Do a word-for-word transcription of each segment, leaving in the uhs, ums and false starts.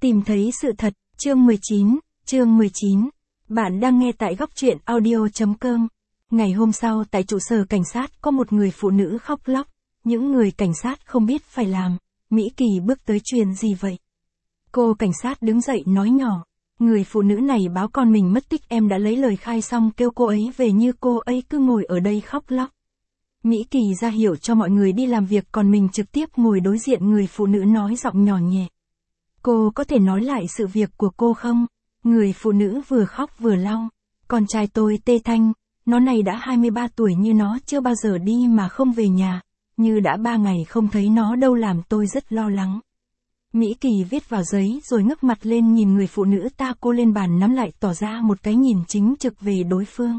Tìm thấy sự thật, chương mười chín, chương mười chín. Bạn đang nghe tại góc truyện audio chấm com. Ngày hôm sau tại trụ sở cảnh sát có một người phụ nữ khóc lóc. Những người cảnh sát không biết phải làm. Mỹ Kỳ bước tới truyền gì vậy? Cô cảnh sát đứng dậy nói nhỏ. Người phụ nữ này báo con mình mất tích, em đã lấy lời khai xong kêu cô ấy về, như cô ấy cứ ngồi ở đây khóc lóc. Mỹ Kỳ ra hiệu cho mọi người đi làm việc, còn mình trực tiếp ngồi đối diện người phụ nữ nói giọng nhỏ nhẹ. Cô có thể nói lại sự việc của cô không? Người phụ nữ vừa khóc vừa lau. Con trai tôi Tê Thanh, nó này đã hai mươi ba tuổi, như nó chưa bao giờ đi mà không về nhà. Như đã ba ngày không thấy nó đâu, làm tôi rất lo lắng. Mỹ Kỳ viết vào giấy rồi ngước mặt lên nhìn người phụ nữ ta, cô lên bàn nắm lại tỏ ra một cái nhìn chính trực về đối phương.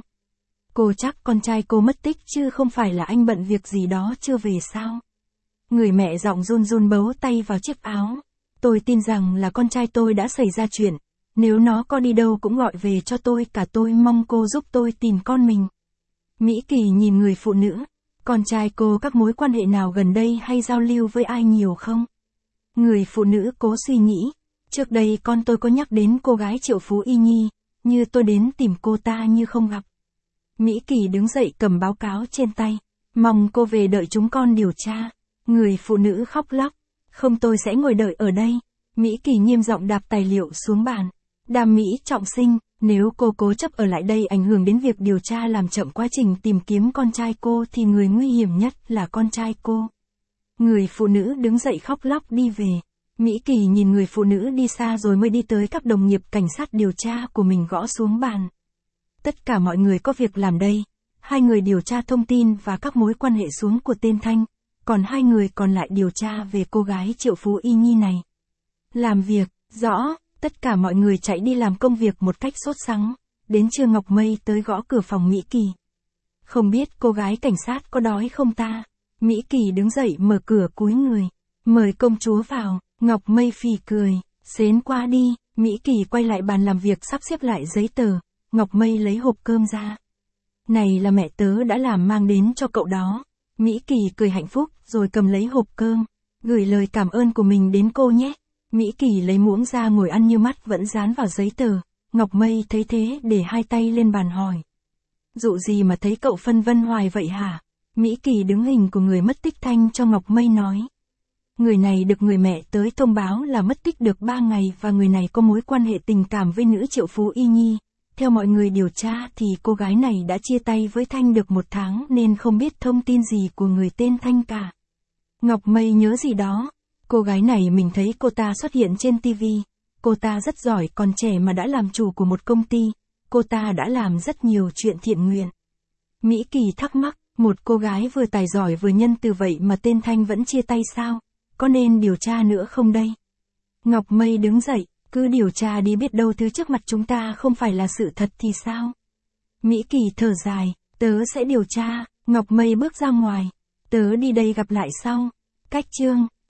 Cô chắc con trai cô mất tích chứ không phải là anh bận việc gì đó chưa về sao? Người mẹ giọng run run bấu tay vào chiếc áo. Tôi tin rằng là con trai tôi đã xảy ra chuyện. Nếu nó có đi đâu cũng gọi về cho tôi, cả tôi mong cô giúp tôi tìm con mình. Mỹ Kỳ nhìn người phụ nữ. Con trai cô các mối quan hệ nào gần đây hay giao lưu với ai nhiều không? Người phụ nữ cố suy nghĩ. Trước đây con tôi có nhắc đến cô gái Triệu Phú Y Nhi, như tôi đến tìm cô ta như không gặp. Mỹ Kỳ đứng dậy cầm báo cáo trên tay. Mong cô về đợi chúng con điều tra. Người phụ nữ khóc lóc. Không, tôi sẽ ngồi đợi ở đây. Mỹ Kỳ nghiêm giọng đạp tài liệu xuống bàn. Đàm Mỹ Trọng Sinh, nếu cô cố chấp ở lại đây ảnh hưởng đến việc điều tra, làm chậm quá trình tìm kiếm con trai cô, thì người nguy hiểm nhất là con trai cô. Người phụ nữ đứng dậy khóc lóc đi về. Mỹ Kỳ nhìn người phụ nữ đi xa rồi mới đi tới các đồng nghiệp cảnh sát điều tra của mình, gõ xuống bàn. Tất cả mọi người có việc làm đây. Hai người điều tra thông tin và các mối quan hệ xuống của tên Thanh. Còn hai người còn lại điều tra về cô gái Triệu Phú Y Nhi này. Làm việc, rõ, tất cả mọi người chạy đi làm công việc một cách sốt sắng. Đến trưa Ngọc Mây tới gõ cửa phòng Mỹ Kỳ. Không biết cô gái cảnh sát có đói không ta? Mỹ Kỳ đứng dậy mở cửa cúi người. Mời công chúa vào. Ngọc Mây phì cười. Xến qua đi. Mỹ Kỳ quay lại bàn làm việc sắp xếp lại giấy tờ. Ngọc Mây lấy hộp cơm ra. Này là mẹ tớ đã làm mang đến cho cậu đó. Mỹ Kỳ cười hạnh phúc rồi cầm lấy hộp cơm. Gửi lời cảm ơn của mình đến cô nhé. Mỹ Kỳ lấy muỗng ra ngồi ăn như mắt vẫn dán vào giấy tờ. Ngọc Mây thấy thế để hai tay lên bàn hỏi. Dụ gì mà thấy cậu phân vân hoài vậy hả? Mỹ Kỳ đứng hình của người mất tích Thanh cho Ngọc Mây nói. Người này được người mẹ tới thông báo là mất tích được ba ngày, và người này có mối quan hệ tình cảm với nữ Triệu Phú Y Nhi. Theo mọi người điều tra thì cô gái này đã chia tay với Thanh được một tháng nên không biết thông tin gì của người tên Thanh cả. Ngọc Mây nhớ gì đó. Cô gái này mình thấy cô ta xuất hiện trên ti vi. Cô ta rất giỏi, còn trẻ mà đã làm chủ của một công ty. Cô ta đã làm rất nhiều chuyện thiện nguyện. Mỹ Kỳ thắc mắc, một cô gái vừa tài giỏi vừa nhân từ vậy mà tên Thanh vẫn chia tay sao? Có nên điều tra nữa không đây? Ngọc Mây đứng dậy. Cứ điều tra đi, biết đâu thứ trước mặt chúng ta không phải là sự thật thì sao? Mỹ Kỳ thở dài, tớ sẽ điều tra. Ngọc Mây bước ra ngoài. Tớ đi đây, gặp lại sau. Cách chương.